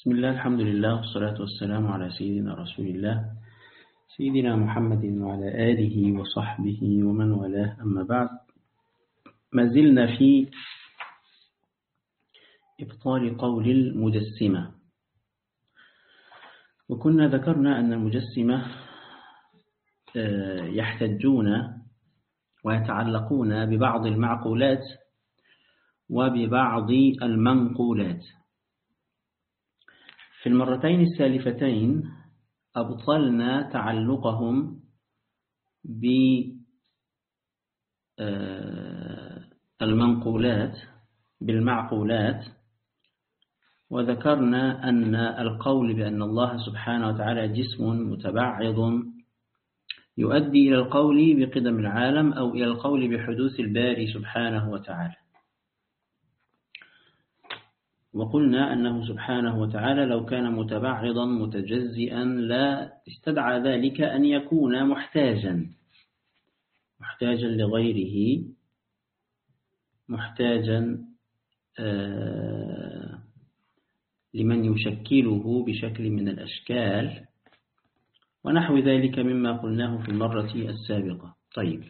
بسم الله، الحمد لله، والصلاة والسلام على سيدنا رسول الله سيدنا محمد وعلى آله وصحبه ومن والاه، أما بعد. ما زلنا في إبطال قول المجسمة، وكنا ذكرنا أن المجسمة يحتجون ويتعلقون ببعض المعقولات وببعض المنقولات. في المرتين السالفتين أبطلنا تعلقهم بالمعقولات، وذكرنا أن القول بأن الله سبحانه وتعالى جسم متبعض يؤدي إلى القول بقدم العالم أو إلى القول بحدوث الباري سبحانه وتعالى. وقلنا أنه سبحانه وتعالى لو كان متبعضا متجزئا لا استدعى ذلك أن يكون محتاجا لغيره، محتاجا لمن يشكله بشكل من الأشكال ونحو ذلك مما قلناه في المرة السابقة. طيب،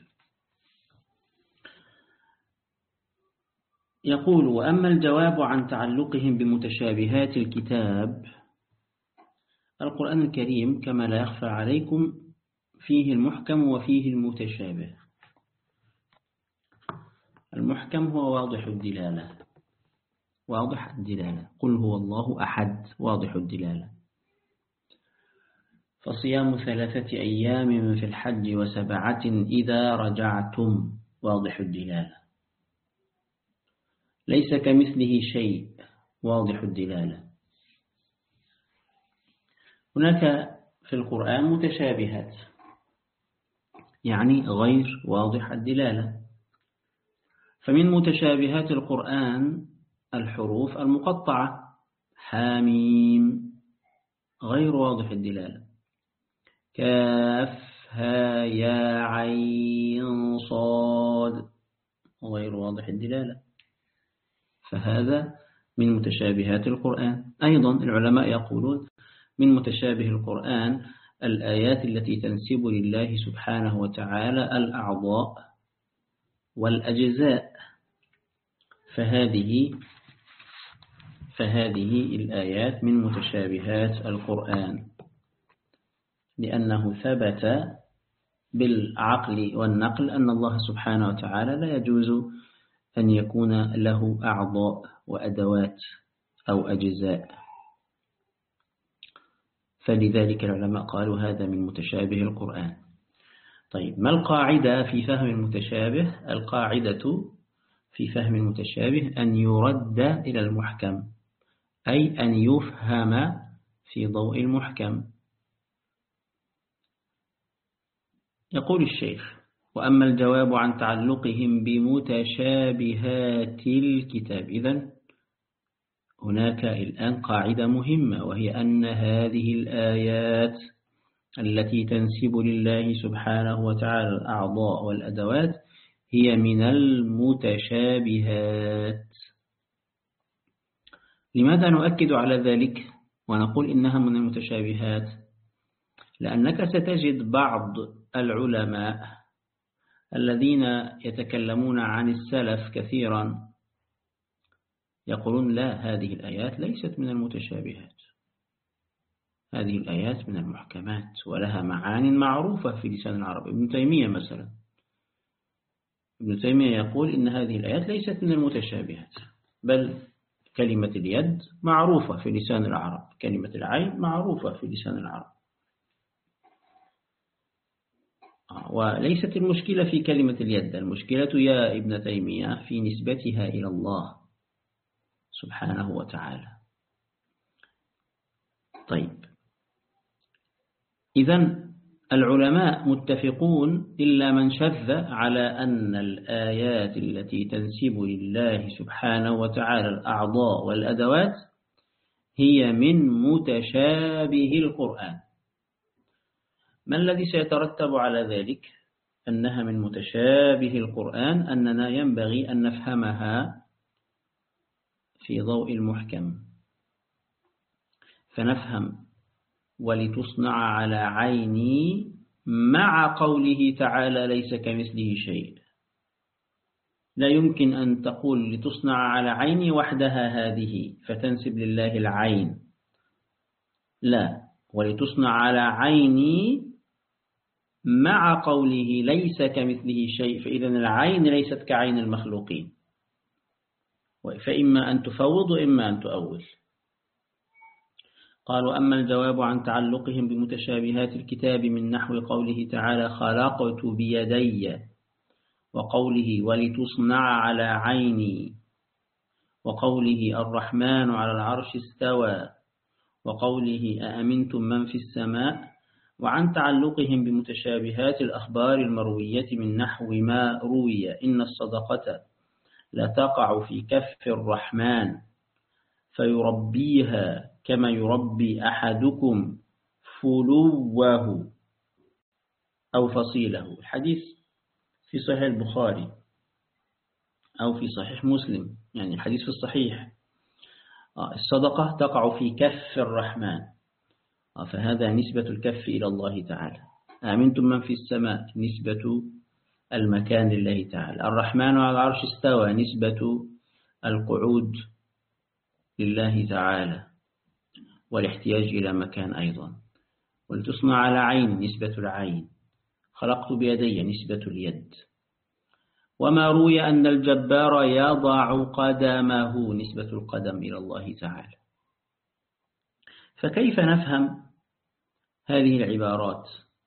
يقول: وأما الجواب عن تعلقهم بمتشابهات الكتاب، القرآن الكريم كما لا يخفى عليكم فيه المحكم وفيه المتشابه. المحكم هو واضح الدلالة، قل هو الله أحد، واضح الدلالة. فصيام 3 أيام في الحج و7 إذا رجعتم، واضح الدلالة. ليس كمثله شيء، واضح الدلالة. هناك في القرآن متشابهات، يعني غير واضح الدلالة. فمن متشابهات القرآن الحروف المقطعة، حاميم غير واضح الدلالة، كاف ها يا عين صاد غير واضح الدلالة، فهذا من متشابهات القرآن. أيضا العلماء يقولون من متشابه القرآن الآيات التي تنسب لله سبحانه وتعالى الأعضاء والأجزاء، فهذه الآيات من متشابهات القرآن، لأنه ثبت بالعقل والنقل أن الله سبحانه وتعالى لا يجوز أن يكون له أعضاء وأدوات أو أجزاء، فلذلك العلماء قالوا هذا من متشابه القرآن. طيب، ما القاعدة في فهم المتشابه؟ القاعدة في فهم المتشابه أن يرد إلى المحكم، أي أن يفهم في ضوء المحكم. يقول الشيخ: وأما الجواب عن تعلقهم بمتشابهات الكتاب. إذن هناك الآن قاعدة مهمة، وهي أن هذه الآيات التي تنسب لله سبحانه وتعالى الأعضاء والأدوات هي من المتشابهات. لماذا نؤكد على ذلك ونقول إنها من المتشابهات؟ لأنك ستجد بعض العلماء الذين يتكلمون عن السلف كثيرا يقولون لا، هذه الآيات ليست من المتشابهات، هذه الآيات من المحكمات ولها معان معروفة في لسان العرب. ابن تيمية مثلا، ابن تيمية يقول إن هذه الآيات ليست من المتشابهات، بل كلمة اليد معروفة في لسان العرب، كلمة العين معروفة في لسان العرب، وليست المشكلة في كلمة اليد، المشكلة يا ابن تيمية في نسبتها إلى الله سبحانه وتعالى. طيب، إذن العلماء متفقون إلا من شذ على أن الآيات التي تنسب لله سبحانه وتعالى الأعضاء والأدوات هي من متشابه القرآن. ما الذي سيترتب على ذلك أنها من متشابه القرآن؟ أننا ينبغي أن نفهمها في ضوء المحكم. فنفهم ولتصنع على عيني مع قوله تعالى ليس كمثله شيء. لا يمكن أن تقول لتصنع على عيني وحدها هذه فتنسب لله العين، لا، ولتصنع على عيني مع قوله ليس كمثله شيء، فإذن العين ليست كعين المخلوقين، فإما أن تفوض وإما أن تؤول. قالوا أما الجواب عن تعلقهم بمتشابهات الكتاب من نحو قوله تعالى خلقت بيدي، وقوله ولتصنع على عيني، وقوله الرحمن على العرش استوى، وقوله أأمنتم من في السماء، وعن تعلقهم بمتشابهات الأخبار المروية من نحو ما روي إن الصدقة لا تقع في كف الرحمن فيربيها كما يربي أحدكم فلوه أو فصيله. الحديث في صحيح البخاري أو في صحيح مسلم، يعني الحديث في الصحيح، الصدقة تقع في كف الرحمن، فهذا نسبة الكف إلى الله تعالى. أأمنتم من في السماء نسبة المكان لله تعالى. الرحمن على العرش استوى نسبة القعود لله تعالى والاحتياج إلى مكان أيضا. ولتصنع على عين نسبة العين. خلقت بيدي نسبة اليد. وما روي أن الجبار يضع قدمه نسبة القدم إلى الله تعالى. فكيف نفهم هذه العبارات؟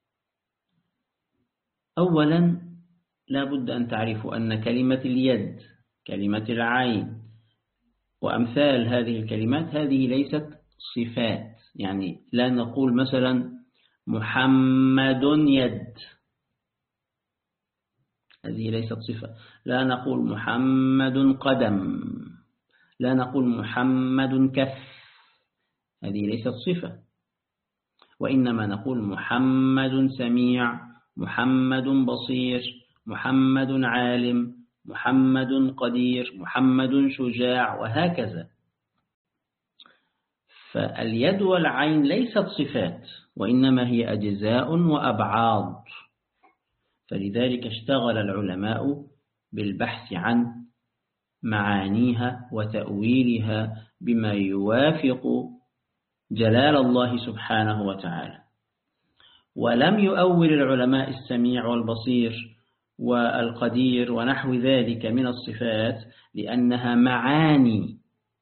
أولا لا بد أن تعرفوا أن كلمة اليد، كلمة العين، وأمثال هذه الكلمات هذه ليست صفات. يعني لا نقول مثلا محمد يد، هذه ليست صفة. لا نقول محمد قدم، لا نقول محمد كف، هذه ليست صفة. وإنما نقول محمد سميع، محمد بصير، محمد عالم، محمد قدير، محمد شجاع، وهكذا. فاليد والعين ليست صفات، وإنما هي أجزاء وأبعاض. فلذلك اشتغل العلماء بالبحث عن معانيها وتأويلها بما يوافق جلال الله سبحانه وتعالى. ولم يؤول العلماء السميع والبصير والقدير ونحو ذلك من الصفات لأنها معاني،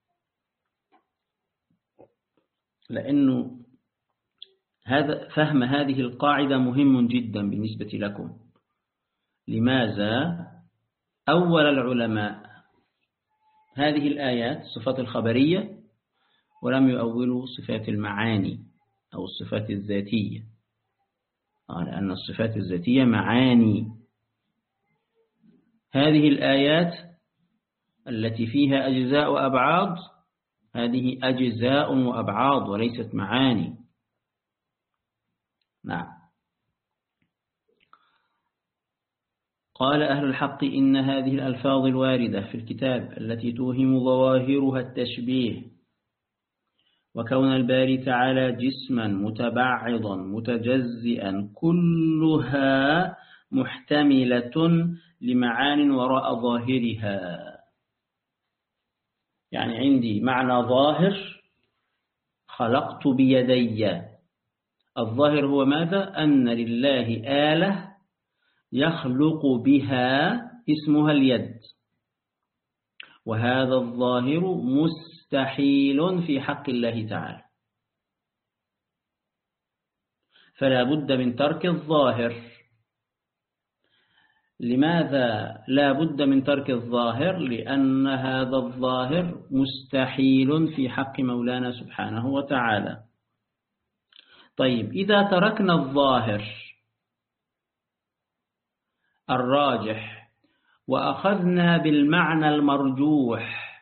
لأنه فهم هذه القاعدة مهم جدا بالنسبة لكم. لماذا أول العلماء هذه الآيات الصفات الخبرية ولم يؤولوا صفات المعاني أو الصفات الذاتية؟ لأن الصفات الذاتية معاني. هذه الآيات التي فيها أجزاء وأبعاض هذه أجزاء وأبعاض وليست معاني. نعم. قال أهل الحق إن هذه الألفاظ الواردة في الكتاب التي توهم ظواهرها التشبيه وكون الباري تعالى جسما متبعضا متجزئا كلها محتملة لمعان وراء ظاهرها. يعني عندي معنى ظاهر خلقت بيدي، الظاهر هو ماذا؟ أن لله آلة يخلق بها اسمها اليد، وهذا الظاهر مستحيل في حق الله تعالى، فلا بد من ترك الظاهر. لماذا لا بد من ترك الظاهر؟ لأن هذا الظاهر مستحيل في حق مولانا سبحانه وتعالى. طيب إذا تركنا الظاهر الراجح وأخذنا بالمعنى المرجوح،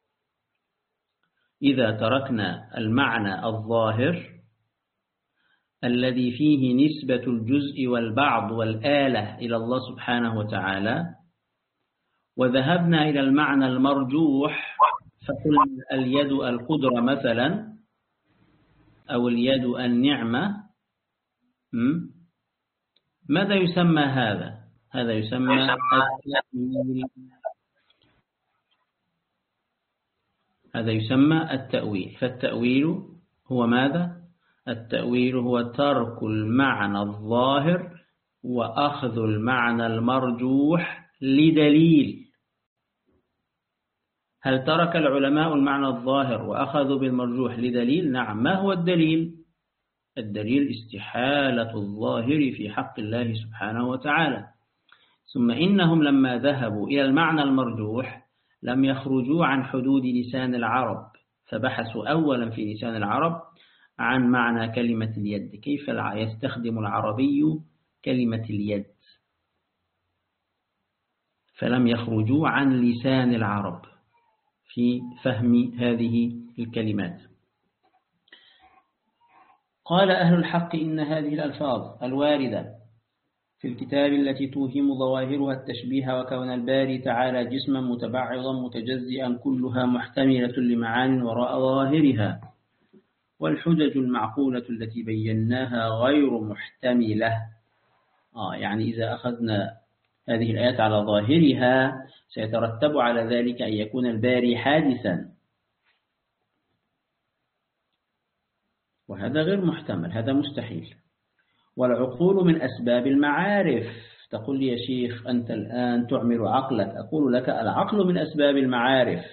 إذا تركنا المعنى الظاهر الذي فيه نسبة الجزء والبعض والآلة إلى الله سبحانه وتعالى وذهبنا إلى المعنى المرجوح فقلنا اليد القدرة مثلا، أو اليد النعمة، ماذا يسمى هذا؟ هذا يسمى التأويل. هذا يسمى التأويل. فالتأويل هو ماذا؟ التأويل هو ترك المعنى الظاهر وأخذ المعنى المرجوح لدليل. هل ترك العلماء المعنى الظاهر وأخذوا بالمرجوح لدليل؟ نعم. ما هو الدليل؟ الدليل استحالة الظاهر في حق الله سبحانه وتعالى. ثم إنهم لما ذهبوا إلى المعنى المرجوح لم يخرجوا عن حدود لسان العرب، فبحثوا أولا في لسان العرب عن معنى كلمة اليد، كيف يستخدم العربي كلمة اليد، فلم يخرجوا عن لسان العرب في فهم هذه الكلمات. قال أهل الحق إن هذه الألفاظ الواردة في الكتاب التي توهم ظواهرها التشبيه وكون الباري تعالى جسما متبعضا متجزئا كلها محتملة لمعان وراء ظواهرها، والحجج المعقولة التي بيناها غير محتملة. يعني إذا أخذنا هذه الآيات على ظاهرها سيترتب على ذلك أن يكون الباري حادثا، وهذا غير محتمل، هذا مستحيل. والعقول من أسباب المعارف. تقول لي يا شيخ أنت الآن تعمل عقلك، أقول لك العقل من أسباب المعارف،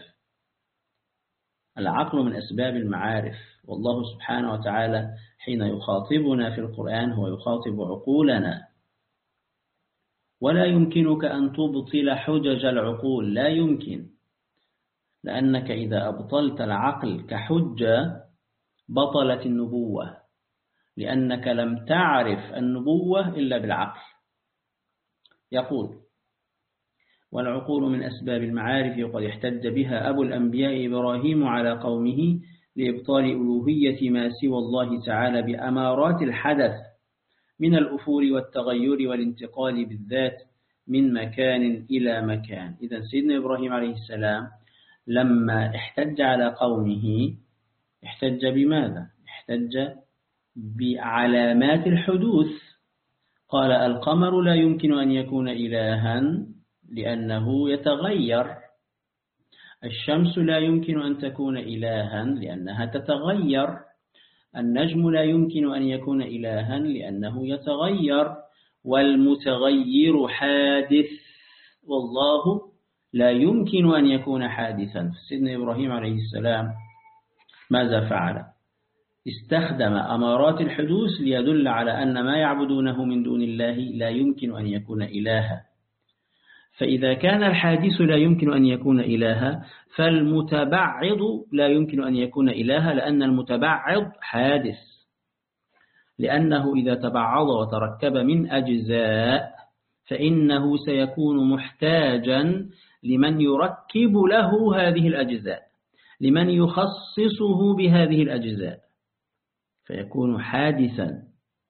العقل من أسباب المعارف. والله سبحانه وتعالى حين يخاطبنا في القرآن هو يخاطب عقولنا، ولا يمكنك أن تبطل حجج العقول، لا يمكن، لأنك إذا أبطلت العقل كحجة بطلت النبوة، لأنك لم تعرف النبوة إلا بالعقل. يقول: والعقول من أسباب المعارف وقد احتج بها أبو الأنبياء إبراهيم على قومه لإبطال ألوهية ما سوى الله تعالى بأمارات الحدث من الأفور والتغير والانتقال بالذات من مكان إلى مكان. إذن سيدنا إبراهيم عليه السلام لما احتج على قومه احتج بماذا؟ احتج بعلامات الحدوث. قال: القمر لا يمكن أن يكون إلها لأنه يتغير، الشمس لا يمكن أن تكون إلها لأنها تتغير، النجم لا يمكن أن يكون إلها لأنه يتغير، والمتغير حادث، والله لا يمكن أن يكون حادثا. سيدنا إبراهيم عليه السلام ماذا فعل؟ استخدم أمارات الحدوث ليدل على أن ما يعبدونه من دون الله لا يمكن أن يكون إلها. فإذا كان الحادث لا يمكن أن يكون إلها فالمتبعض لا يمكن أن يكون إلها، لأن المتبعض حادث، لأنه إذا تبعض وتركب من أجزاء فإنه سيكون محتاجا لمن يركب له هذه الأجزاء، لمن يخصصه بهذه الأجزاء، فيكون حادثا.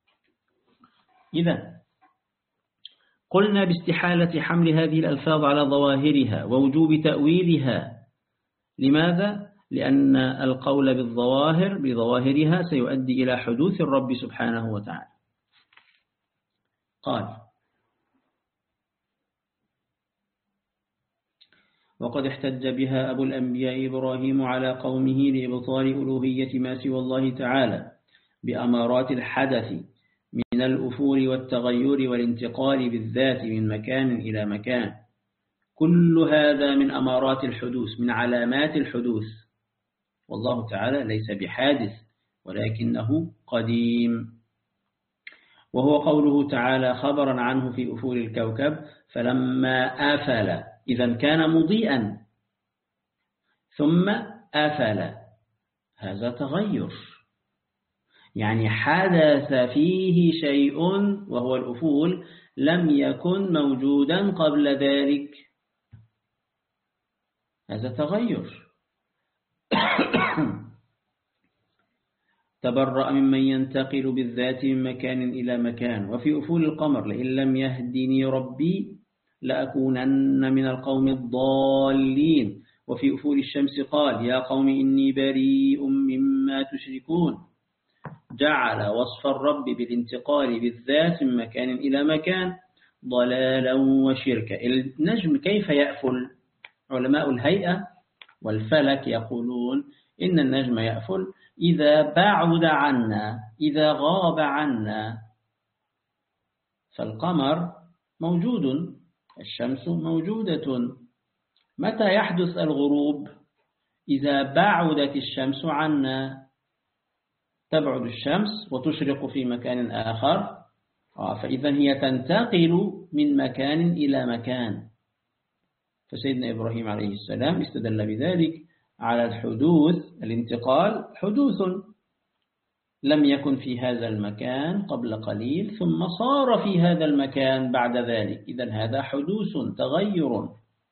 إذا قلنا باستحالة حمل هذه الألفاظ على ظواهرها ووجوب تأويلها. لماذا؟ لأن القول بظواهرها سيؤدي إلى حدوث الرب سبحانه وتعالى. قال: وقد احتج بها أبو الأنبياء إبراهيم على قومه لإبطال ألوهية ما سوى الله تعالى بأمارات الحدث من الأفور والتغير والانتقال بالذات من مكان إلى مكان. كل هذا من أمارات الحدوث، من علامات الحدوث، والله تعالى ليس بحادث ولكنه قديم. وهو قوله تعالى خبرا عنه في أفور الكوكب: فلما آفل، إذا كان مضيئا ثم آفل، هذا تغير، يعني حدث فيه شيء وهو الأفول لم يكن موجودا قبل ذلك، هذا تغير. تبرأ ممن ينتقل بالذات من مكان إلى مكان. وفي أفول القمر: لئن لم يهدني ربي لأكونن من القوم الضالين. وفي أفول الشمس قال: يا قوم إني بريء مما تشركون. جعل وصف الرب بالانتقال بالذات من مكان إلى مكان ضلالا وشركا. النجم كيف يأفل؟ علماء الهيئة والفلك يقولون إن النجم يأفل إذا بعد عنا، إذا غاب عنا. فالقمر موجود، الشمس موجودة. متى يحدث الغروب؟ إذا بعدت الشمس عنا، تبعد الشمس وتشرق في مكان آخر، فإذا هي تنتقل من مكان إلى مكان. فسيدنا إبراهيم عليه السلام استدل بذلك على الحدوث، الانتقال حدوث لم يكن في هذا المكان قبل قليل ثم صار في هذا المكان بعد ذلك، إذن هذا حدوث تغير.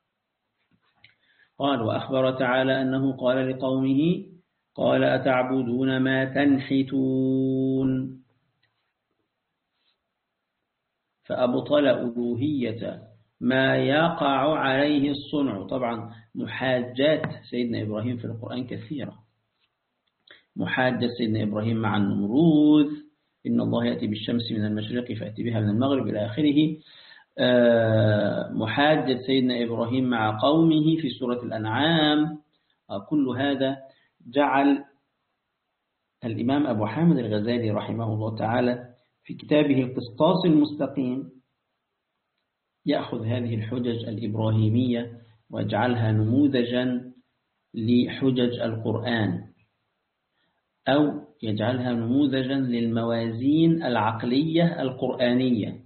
قال: وأخبر تعالى أنه قال لقومه: قال أتعبدون ما تنحتون. فأبطل ألوهية ما يقع عليه الصنع. طبعا محاجات سيدنا إبراهيم في القرآن كثيرة، محاجة سيدنا إبراهيم مع النمروذ، إن الله يأتي بالشمس من المشرق فأتي بها من المغرب إلى آخره. محاجة سيدنا إبراهيم مع قومه في سورة الأنعام. كل هذا جعل الإمام أبو حامد الغزالي رحمه الله تعالى في كتابه القسطاس المستقيم يأخذ هذه الحجج الإبراهيمية ويجعلها نموذجا لحجج القرآن، أو يجعلها نموذجا للموازين العقلية القرآنية،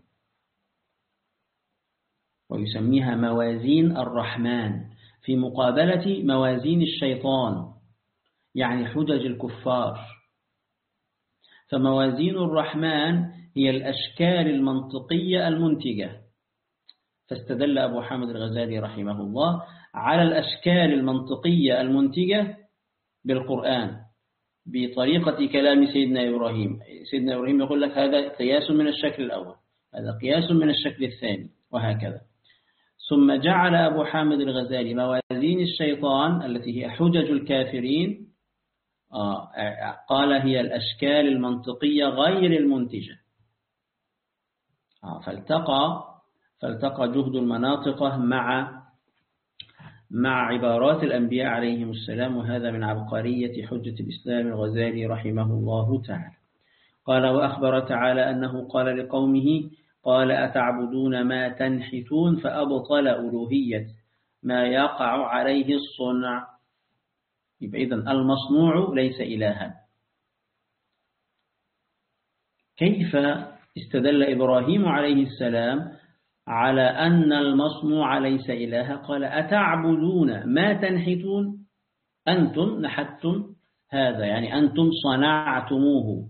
ويسميها موازين الرحمن في مقابلة موازين الشيطان، يعني حجج الكفار. فموازين الرحمن هي الأشكال المنطقية المنتجة، فاستدل أبو حامد الغزالي رحمه الله على الأشكال المنطقية المنتجة بالقرآن بطريقة كلام سيدنا إبراهيم. سيدنا إبراهيم يقول لك هذا قياس من الشكل الأول، هذا قياس من الشكل الثاني، وهكذا. ثم جعل أبو حامد الغزالي موازين الشيطان التي هي حجج الكافرين، قال هي الأشكال المنطقية غير المنتجة. فالتقى جهد المناطقة مع عبارات الأنبياء عليهم السلام، وهذا من عبقرية حجة الإسلام الغزالي رحمه الله تعالى. قال: وأخبر تعالى أنه قال لقومه: قال أتعبدون ما تنحتون. فأبطل ألوهية ما يقع عليه الصنع. إذن المصنوع ليس إلها. كيف استدل إبراهيم عليه السلام على أن المصنوع ليس إلها؟ قال: أتعبدون ما تنحتون. أنتم نحتم هذا، يعني أنتم صنعتموه،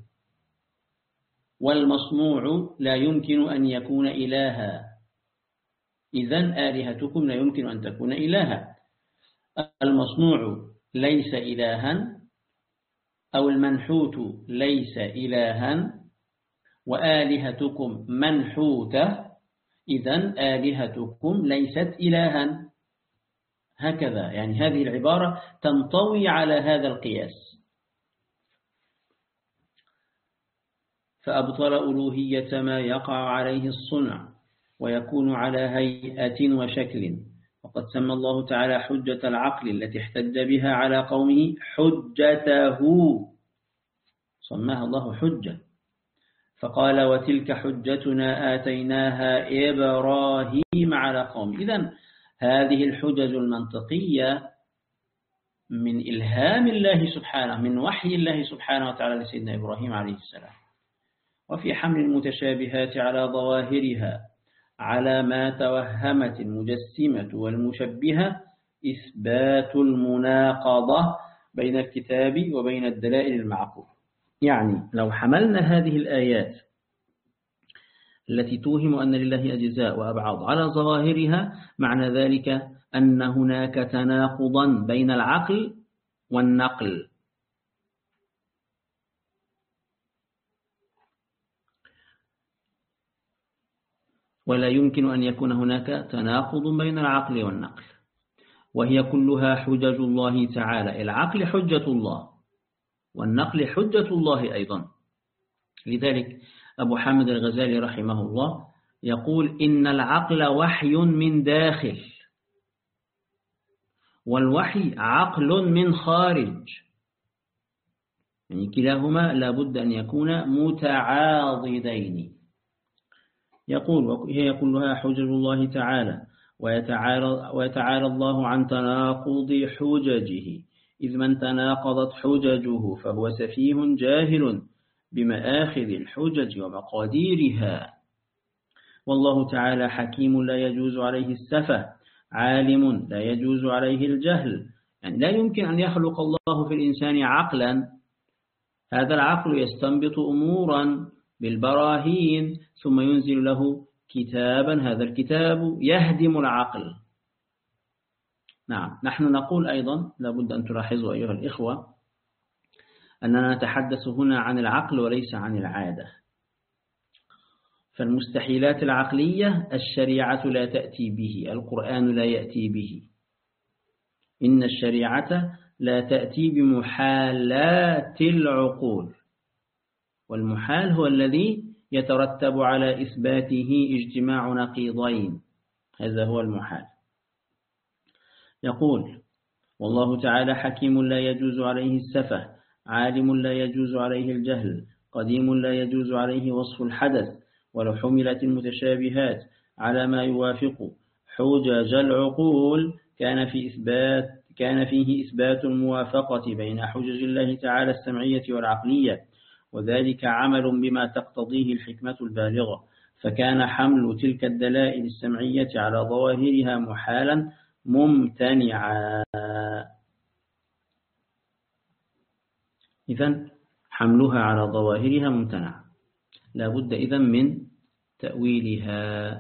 والمصنوع لا يمكن أن يكون إلها، إذن آلهتكم لا يمكن أن تكون إلها. المصنوع ليس إلها، أو المنحوت ليس إلها، وآلهتكم منحوتة، إذن آلهتكم ليست إلها. هكذا، يعني هذه العبارة تنطوي على هذا القياس. فأبطل ألوهية ما يقع عليه الصنع ويكون على هيئة وشكل. وقد سمى الله تعالى حجة العقل التي احتج بها على قومه حجته، سماها الله حجة. فقال: وتلك حجتنا آتيناها إبراهيم على قوم. إذن هذه الحجج المنطقية من إلهام الله سبحانه، من وحي الله سبحانه وتعالى لسيدنا إبراهيم عليه السلام. وفي حمل المتشابهات على ظواهرها على ما توهمت المجسمة والمشبهة إثبات المناقضة بين الكتاب وبين الدلائل المعقولة. يعني لو حملنا هذه الآيات التي توهم أن لله أجزاء وأبعاض على ظواهرها، معنى ذلك أن هناك تناقضا بين العقل والنقل. ولا يمكن أن يكون هناك تناقض بين العقل والنقل، وهي كلها حجج الله تعالى. العقل حجة الله، والنقل حجة الله أيضا. لذلك أبو حامد الغزالي رحمه الله يقول إن العقل وحي من داخل، والوحي عقل من خارج، يعني كلاهما لابد أن يكون متعاضدين. يقول وهي كلها حجج الله تعالى، ويتعالى الله عن تناقض حججه، إذ من تناقضت حججه فهو سفيه جاهل بمآخذ الحجج ومقاديرها. والله تعالى حكيم لا يجوز عليه السفه، عالم لا يجوز عليه الجهل، يعني لا يمكن أن يخلق الله في الإنسان عقلا، هذا العقل يستنبط أمورا بالبراهين ثم ينزل له كتابا، هذا الكتاب يهدم العقل. نعم، نحن نقول أيضا لابد أن تلاحظوا أيها الإخوة أننا نتحدث هنا عن العقل وليس عن العادة. فالمستحيلات العقلية الشريعة لا تأتي به، القرآن لا يأتي به. إن الشريعة لا تأتي بمحالات العقول، والمحال هو الذي يترتب على إثباته اجتماع نقيضين، هذا هو المحال. يقول والله تعالى حكيم لا يجوز عليه السفه، عالم لا يجوز عليه الجهل، قديم لا يجوز عليه وصف الحدث. ولو حملت المتشابهات على ما يوافق حجج العقول كان فيه إثبات الموافقة بين حجج الله تعالى السمعية والعقلية، وذلك عمل بما تقتضيه الحكمة البالغة، فكان حمل تلك الدلائل السمعية على ظواهرها محالا ممتنعا. إذن حملها على ظواهرها ممتنع، لا بد إذن من تأويلها.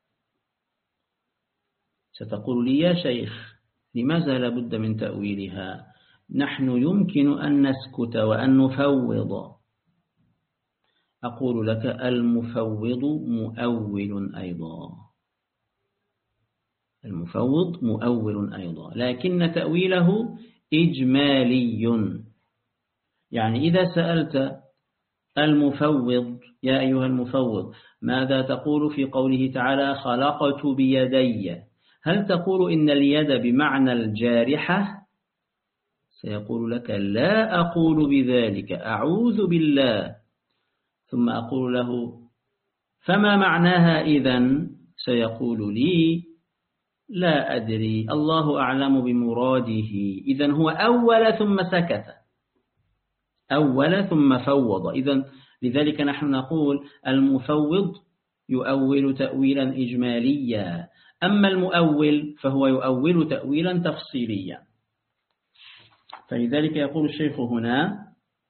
ستقول لي يا شيخ لماذا لا بد من تأويلها؟ نحن يمكن أن نسكت وأن نفوض. أقول لك المفوض مؤول أيضا، المفوض مؤول أيضا، لكن تأويله إجمالي. يعني إذا سألت المفوض يا أيها المفوض ماذا تقول في قوله تعالى خلقت بيدي، هل تقول إن اليد بمعنى الجارحة؟ سيقول لك لا أقول بذلك، أعوذ بالله. ثم أقول له فما معناها إذن؟ سيقول لي لا أدري، الله أعلم بمراده. إذن هو أول ثم سكت، أول ثم فوض. إذن لذلك نحن نقول المفوض يؤول تأويلا إجماليا، أما المؤول فهو يؤول تأويلا تفصيليا. فلذلك يقول الشيخ هنا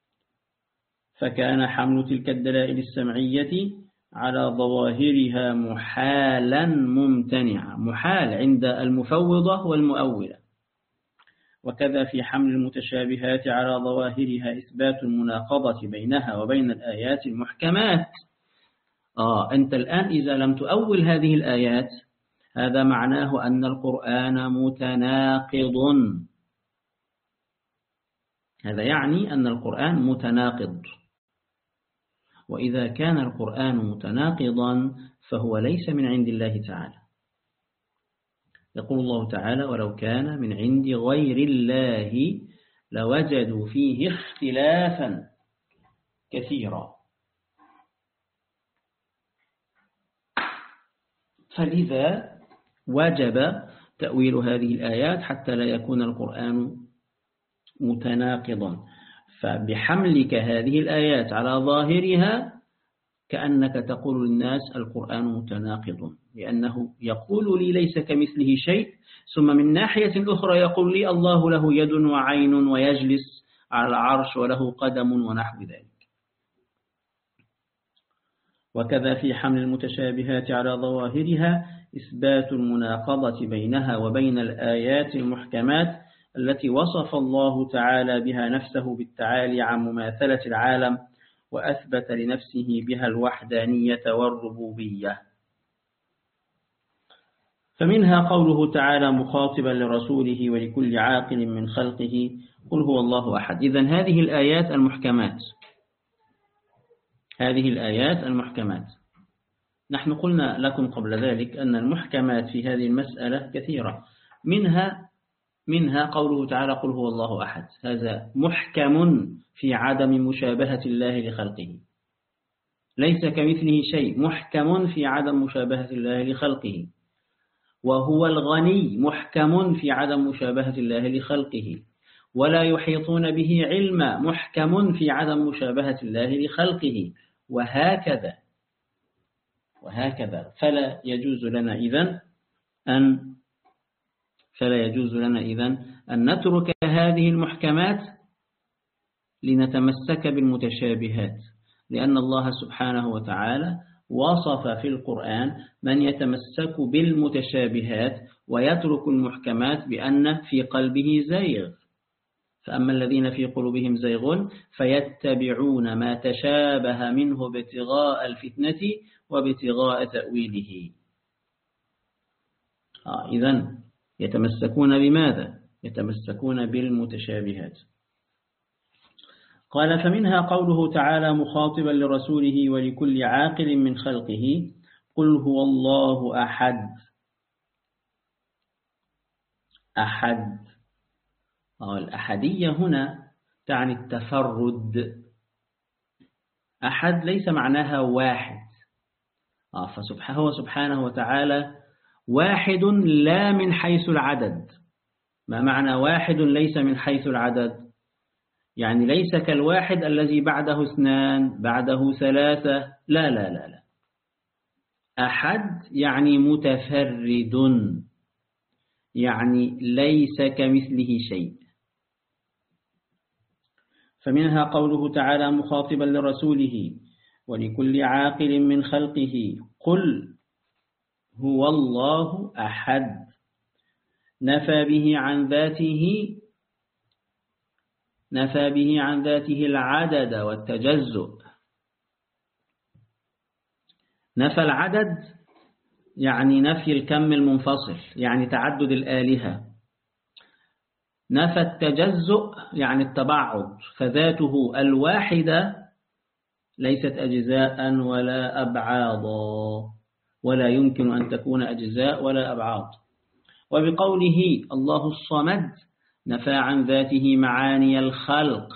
فكان حمل تلك الدلائل السمعية على ظواهرها محالا ممتنعا، محال عند المفوضة والمؤولة. وكذا في حمل المتشابهات على ظواهرها إثبات المناقضة بينها وبين الآيات المحكمات. أنت الآن إذا لم تؤول هذه الآيات هذا معناه أن القرآن متناقض، هذا يعني أن القرآن متناقض، وإذا كان القرآن متناقضا فهو ليس من عند الله تعالى. يقول الله تعالى ولو كان من عند غير الله لوجدوا فيه اختلافا كثيرا. فلذا وجب تأويل هذه الآيات حتى لا يكون القرآن متناقضا. فبحملك هذه الآيات على ظاهرها كأنك تقول للناس القرآن متناقض، لأنه يقول لي ليس كمثله شيء، ثم من ناحية أخرى يقول لي الله له يد وعين ويجلس على العرش وله قدم ونحو ذلك. وكذا في حمل المتشابهات على ظواهرها إثبات المناقضة بينها وبين الآيات المحكمات التي وصف الله تعالى بها نفسه بالتعالي عن مماثلة العالم، وأثبت لنفسه بها الوحدانية والربوبية. فمنها قوله تعالى مخاطبا لرسوله ولكل عاقل من خلقه قل هو الله أحد. إذن هذه الآيات المحكمات هذه الآيات المحكمات. نحن قلنا لكم قبل ذلك أن المحكمات في هذه المسألة كثيرة، منها قوله تعالى قل هو الله أحد، هذا محكم في عدم مشابهة الله لخلقه، ليس كمثله شيء، محكم في عدم مشابهة الله لخلقه. وهو الغني محكم في عدم مشابهة الله لخلقه، ولا يحيطون به علما محكم في عدم مشابهة الله لخلقه، وهكذا فلا يجوز لنا إذن أن نترك هذه المحكمات لنتمسك بالمتشابهات، لأن الله سبحانه وتعالى وصف في القرآن من يتمسك بالمتشابهات ويترك المحكمات بأن في قلبه زيغ. فأما الذين في قلوبهم زيغ فيتبعون ما تشابه منه ابتغاء الفتنة وابتغاء تأويله. إذن يتمسكون بماذا؟ يتمسكون بالمتشابهات. قال فمنها قوله تعالى مخاطبا لرسوله ولكل عاقل من خلقه قل هو الله أحد. الأحدية هنا تعني التفرد، أحد ليس معناها واحد، فهو سبحانه وتعالى واحد لا من حيث العدد. ما معنى واحد ليس من حيث العدد؟ يعني ليس كالواحد الذي بعده اثنان بعده ثلاثة، لا. أحد يعني متفرد، يعني ليس كمثله شيء. فمنها قوله تعالى مخاطبا لرسوله ولكل عاقل من خلقه قل هو الله أحد، نفى به عن ذاته العدد والتجزؤ. نفى العدد يعني نفي الكم المنفصل، يعني تعدد الآلهة. نفى التجزؤ يعني التبعض، فذاته الواحدة ليست أجزاء ولا أبعاضا، ولا يمكن أن تكون أجزاء ولا أبعاض. وبقوله الله الصمد نفى عن ذاته معاني الخلق.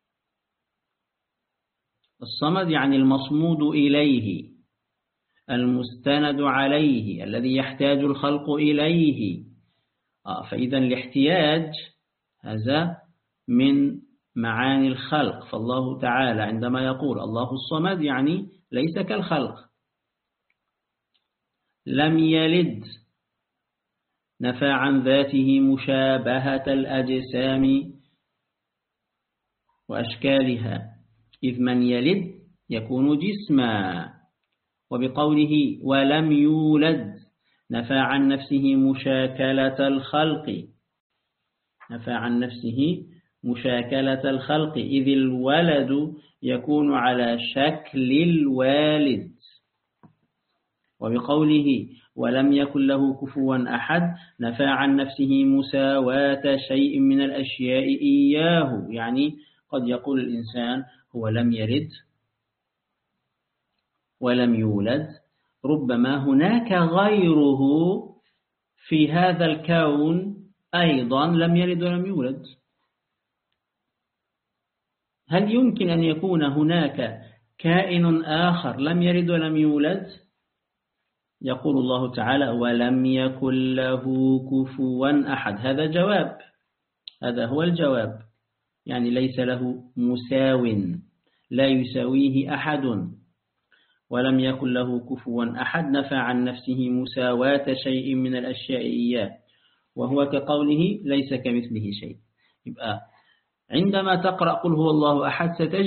الصمد يعني المصمود إليه، المستند عليه، الذي يحتاج الخلق إليه. فإذا الاحتياج هذا من معاني الخلق. فالله تعالى عندما يقول الله الصمد يعني ليس كالخلق. لم يلد نفى عن ذاته مشابهة الأجسام وأشكالها، إذ من يلد يكون جسما. وبقوله ولم يولد نفى عن نفسه مشاكلة الخلق، نفى عن نفسه مشاكلة الخلق، إذ الولد يكون على شكل الوالد. وبقوله ولم يكن له كفوا أحد نفى عن نفسه مساواة شيء من الأشياء إياه، يعني قد يقول الإنسان هو لم يلد ولم يولد، ربما هناك غيره في هذا الكون أيضا لم يلد ولم يولد. هل يمكن أن يكون هناك كائن آخر لم يلد ولم يولد؟ يقول الله تعالى ولم يكن له كفوا أحد. هذا جواب، هذا هو الجواب، يعني ليس له مساو، لا يساويه أحد. ولم يكن له كفوا أحد نفى عن نفسه مساواة شيء من الأشياء إياه، وهو كقوله ليس كمثله شيء. يبقى عندما تقرأ قل هو الله أحد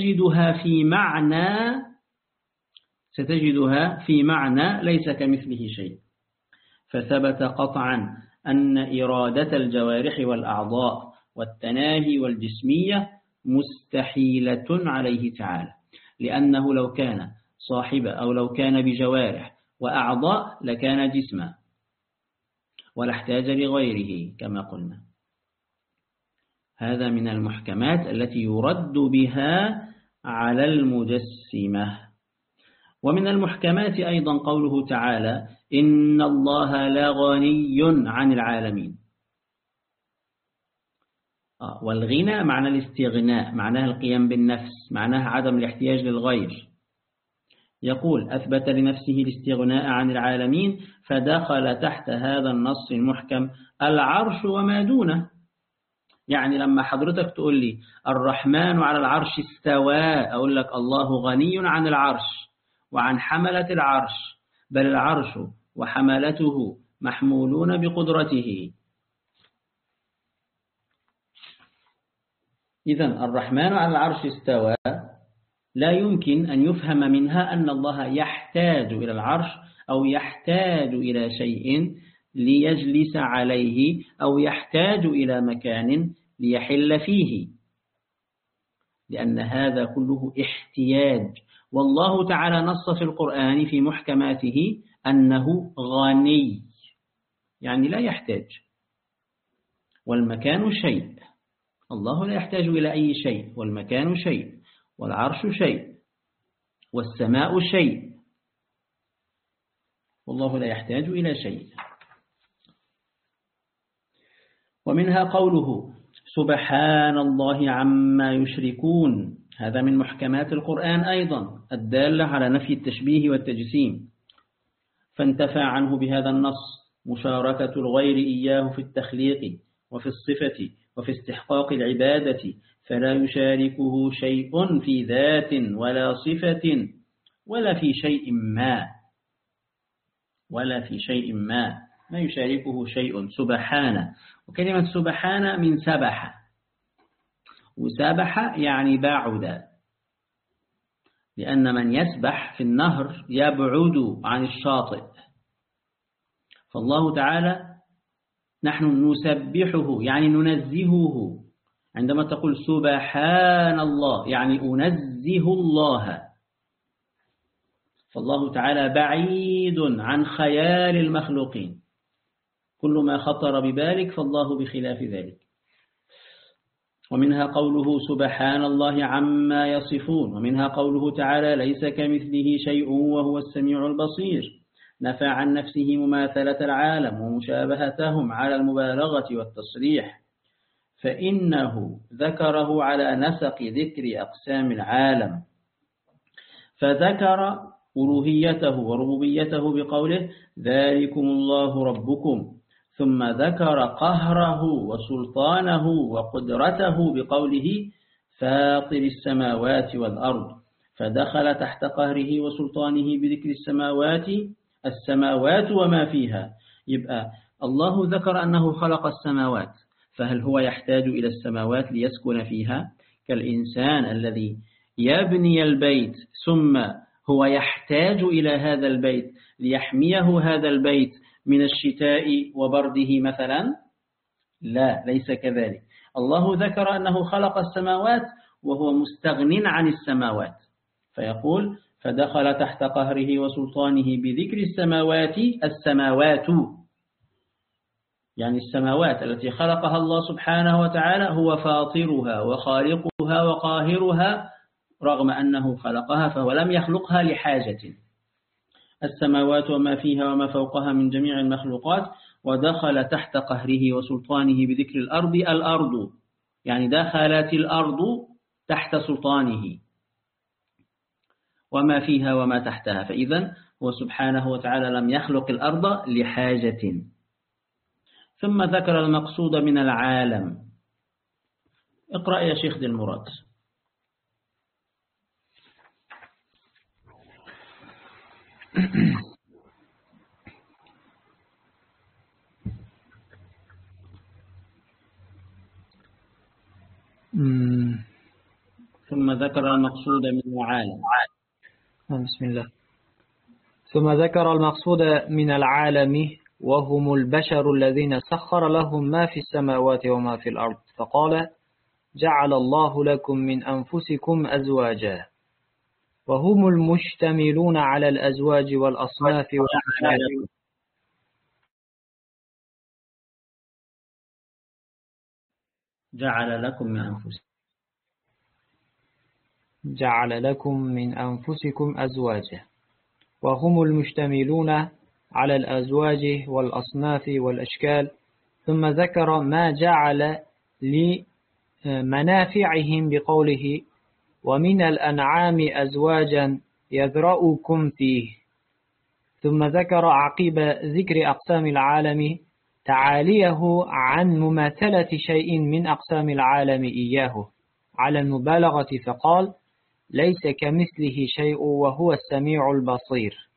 ستجدها في معنى ليس كمثله شيء. فثبت قطعا أن إرادة الجوارح والأعضاء والتناهي والجسمية مستحيلة عليه تعالى، لأنه لو كان صاحب أو لو كان بجوارح وأعضاء لكان جسما ولا احتاج لغيره كما قلنا. هذا من المحكمات التي يرد بها على المجسمة. ومن المحكمات أيضا قوله تعالى إن الله لغني عن العالمين. والغنى معنى الاستغناء، معناه القيام بالنفس، معناه عدم الاحتياج للغير. يقول أثبت لنفسه الاستغناء عن العالمين، فدخل تحت هذا النص المحكم العرش وما دونه. يعني لما حضرتك تقول لي الرحمن على العرش استوى، أقول لك الله غني عن العرش وعن حملة العرش، بل العرش وحملته محمولون بقدرته. إذن الرحمن على العرش استوى لا يمكن أن يفهم منها أن الله يحتاج إلى العرش أو يحتاج إلى شيء ليجلس عليه أو يحتاج إلى مكان ليحل فيه، لأن هذا كله احتياج. والله تعالى نص في القرآن في محكماته أنه غني، يعني لا يحتاج. والمكان شيء، الله لا يحتاج إلى أي شيء، والمكان شيء، والعرش شيء، والسماء شيء، والله لا يحتاج إلى شيء. ومنها قوله سبحان الله عما يشركون، هذا من محكمات القرآن أيضا الدالة على نفي التشبيه والتجسيم، فانتفى عنه بهذا النص مشاركة الغير إياه في التخليق وفي الصفة وفي استحقاق العبادة، فلا يشاركه شيء في ذات ولا صفة ولا في شيء ما يشاركه شيء سبحانه. وكلمة سبحانه من سبح، وسبح يعني بعد، لأن من يسبح في النهر يبعد عن الشاطئ. فالله تعالى نحن نسبحه يعني ننزهه. عندما تقول سبحان الله يعني أنزه الله، فالله تعالى بعيد عن خيال المخلوقين، كل ما خطر ببالك فالله بخلاف ذلك. ومنها قوله سبحان الله عما يصفون، ومنها قوله تعالى ليس كمثله شيء وهو السميع البصير، نفى عن نفسه مماثلة العالم ومشابهتهم على المبالغة والتصريح، فإنه ذكره على نسق ذكر أقسام العالم، فذكر ألوهيته وربوبيته بقوله ذلكم الله ربكم، ثم ذكر قهره وسلطانه وقدرته بقوله فاطر السماوات والأرض، فدخل تحت قهره وسلطانه بذكر السماوات وما فيها. يبقى الله ذكر أنه خلق السماوات، فهل هو يحتاج إلى السماوات ليسكن فيها؟ كالإنسان الذي يبني البيت ثم هو يحتاج إلى هذا البيت ليحميه هذا البيت من الشتاء وبرده مثلا؟ لا، ليس كذلك. الله ذكر أنه خلق السماوات وهو مستغن عن السماوات، فيقول فدخل تحت قهره وسلطانه بذكر السماوات يعني السماوات التي خلقها الله سبحانه وتعالى هو فاطرها وخالقها وقاهرها، رغم أنه خلقها فهو لم يخلقها لحاجة. السماوات وما فيها وما فوقها من جميع المخلوقات. ودخل تحت قهره وسلطانه بذكر الأرض يعني دخلت الأرض تحت سلطانه، وما فيها وما تحتها، فإذا هو سبحانه وتعالى لم يخلق الأرض لحاجة. ثم ذكر المقصود من العالم. اقرأ يا شيخ ذي المراد. ثم ذكر المقصود من العالم. بسم الله. ثم ذكر المقصود من العالم وهم البشر الذين سخر لهم ما في السماوات وما في الأرض، فقال جعل الله لكم من أنفسكم أزواجا، وهم المشتملون على الأزواج والأصناف والأشكال. جعل لكم من أنفسكم أزواجا. وهم المشتملون على الأزواج والأصناف والأشكال. ثم ذكر ما جعل لمنافعهم بقوله ومن الأنعام أزواجا يذرأكم فيه. ثم ذكر عقب ذكر أقسام العالم تعاليه عن مماثلة شيء من أقسام العالم إياه على المبالغة، فقال ليس كمثله شيء وهو السميع البصير.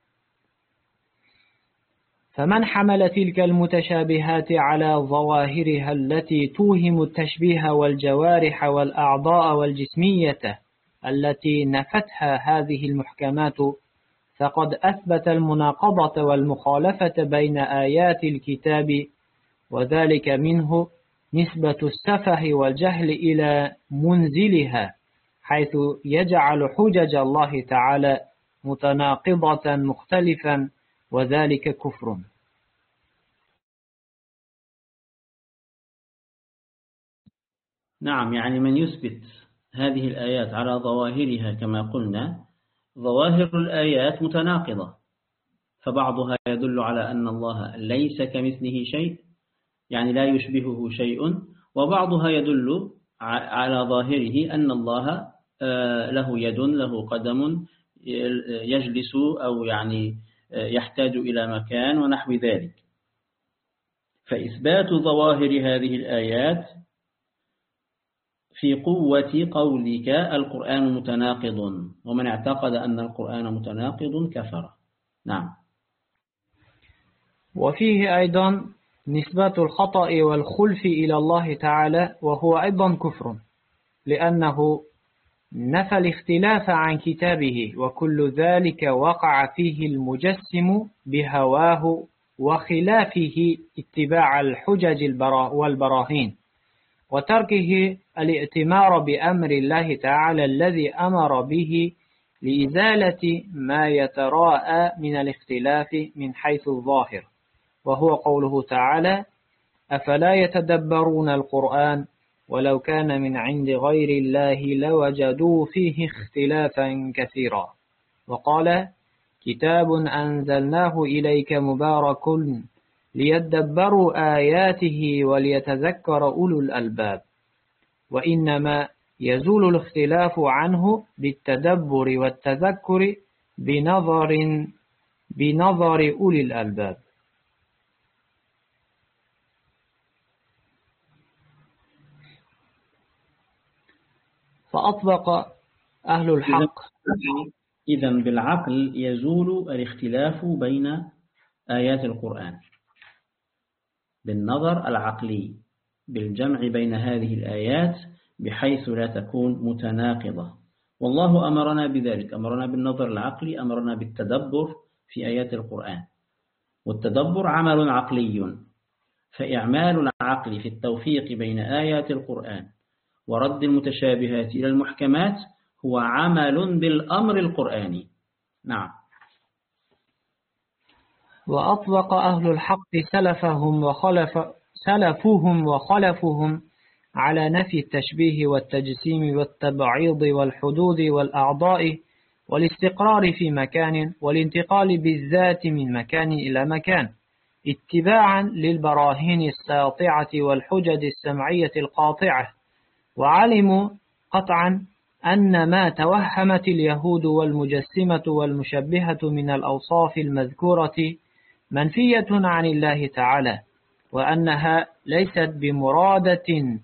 فمن حمل تلك المتشابهات على ظواهرها التي توهم التشبيه والجوارح والأعضاء والجسمية التي نفتها هذه المحكمات، فقد أثبت المناقضة والمخالفة بين آيات الكتاب، وذلك منه نسبة السفه والجهل إلى منزلها، حيث يجعل حجج الله تعالى متناقضة مختلفا، وذلك كفر. نعم، يعني من يثبت هذه الآيات على ظواهرها كما قلنا، ظواهر الآيات متناقضة، فبعضها يدل على أن الله ليس كمثله شيء، يعني لا يشبهه شيء، وبعضها يدل على ظاهره أن الله له يد، له قدم، يجلس أو يعني يحتاج إلى مكان ونحو ذلك. فإثبات ظواهر هذه الآيات في قوة قولك القرآن متناقض، ومن اعتقد أن القرآن متناقض كفر. نعم. وفيه أيضا نسبة الخطأ والخلف إلى الله تعالى، وهو أيضا كفر، لأنه نفى الاختلاف عن كتابه، وكل ذلك وقع فيه المجسم بهواه وخلافه اتباع الحجج والبراهين، وتركه الائتمار بأمر الله تعالى الذي أمر به لإزالة ما يتراءى من الاختلاف من حيث الظاهر، وهو قوله تعالى أفلا يتدبرون القرآن ولو كان من عند غير الله لوجدوا فيه اختلافا كثيرا. وقال كتاب أنزلناه إليك مبارك ليدبروا آياته وليتذكر أولو الألباب. وإنما يزول الاختلاف عنه بالتدبر والتذكر بنظر أولي الألباب. فأطلق أهل الحق. إذن بالعقل يزول الاختلاف بين آيات القرآن، بالنظر العقلي، بالجمع بين هذه الآيات بحيث لا تكون متناقضة. والله أمرنا بذلك، أمرنا بالنظر العقلي، أمرنا بالتدبر في آيات القرآن، والتدبر عمل عقلي، فإعمال العقل في التوفيق بين آيات القرآن ورد المتشابهات إلى المحكمات هو عمل بالأمر القرآني. نعم. وأطلق أهل الحق سلفهم وخلفهم على نفي التشبيه والتجسيم والتبعيض والحدود والأعضاء والاستقرار في مكان والانتقال بالذات من مكان إلى مكان، اتباعا للبراهين الساطعة والحجج السمعية القاطعة. وعلموا قطعا أن ما توهمت اليهود والمجسمة والمشبهة من الأوصاف المذكورة منفية عن الله تعالى، وأنها ليست بمرادة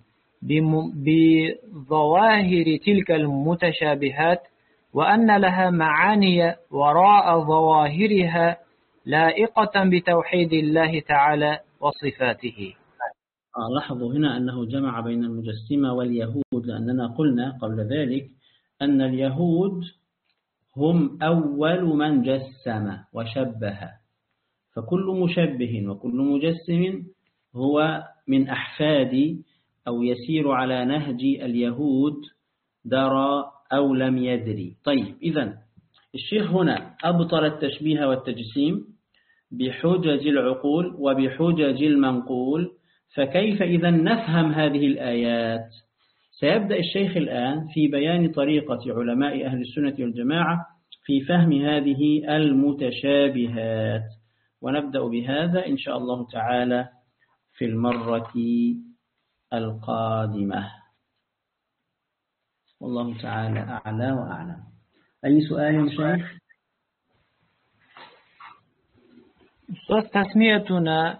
بظواهر تلك المتشابهات، وأن لها معاني وراء ظواهرها لائقة بتوحيد الله تعالى وصفاته. لاحظوا هنا أنه جمع بين المجسمة واليهود، لأننا قلنا قبل ذلك أن اليهود هم أول من جسم وشبه، فكل مشبه وكل مجسم هو من أحفاد أو يسير على نهج اليهود، درى أو لم يدري. طيب، إذن الشيخ هنا أبطل التشبيه والتجسيم بحجج العقول وبحجج المنقول، فكيف إذن نفهم هذه الآيات؟ سيبدأ الشيخ الآن في بيان طريقة علماء أهل السنة والجماعة في فهم هذه المتشابهات. ونبدأ بهذا إن شاء الله تعالى في المرة القادمة. والله تعالى أعلى وأعلم. أي سؤال يا شيخ؟ تسميتنا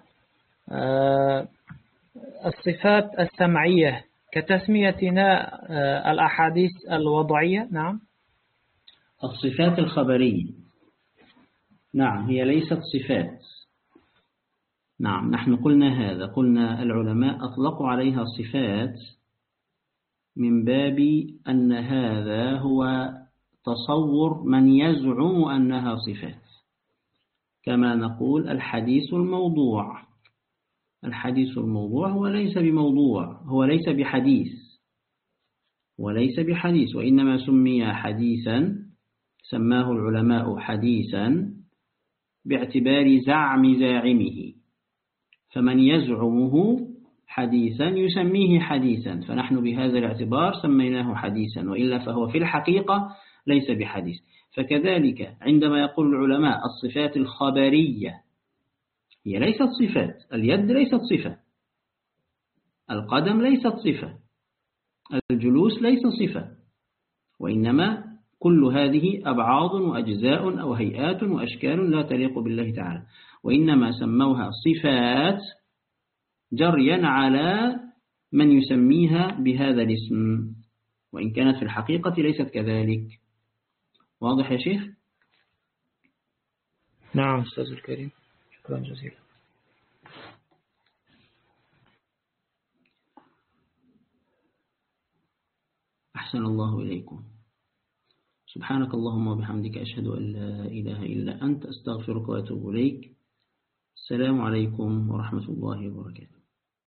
الصفات السمعية كتسميتنا الأحاديث الوضعية. نعم. الصفات الخبرية نعم هي ليست صفات. نعم نحن قلنا هذا، قلنا العلماء أطلقوا عليها صفات من باب أن هذا هو تصور من يزعم أنها صفات، كما نقول الحديث الموضوع. الحديث الموضوع هو ليس بموضوع، هو ليس بحديث وليس بحديث، وإنما سمي حديثا، سماه العلماء حديثا باعتبار زعم زاعمه، فمن يزعمه حديثا يسميه حديثا، فنحن بهذا الاعتبار سميناه حديثا، وإلا فهو في الحقيقة ليس بحديث. فكذلك عندما يقول العلماء الصفات الخبرية هي ليست صفات، اليد ليست صفة، القدم ليست صفة، الجلوس ليس صفة، وإنما كل هذه أبعاض وأجزاء أو هيئات وأشكال لا تليق بالله تعالى، وإنما سموها صفات جريا على من يسميها بهذا الاسم، وإن كانت في الحقيقة ليست كذلك. واضح يا شيخ؟ نعم أستاذ الكريم، شكرا جزيلا. أحسن الله إليكم. سبحانك اللهم وبحمدك أشهد أن لا إله إلا أنت، أستغفرك وأتوب إليك. السلام عليكم ورحمة الله وبركاته.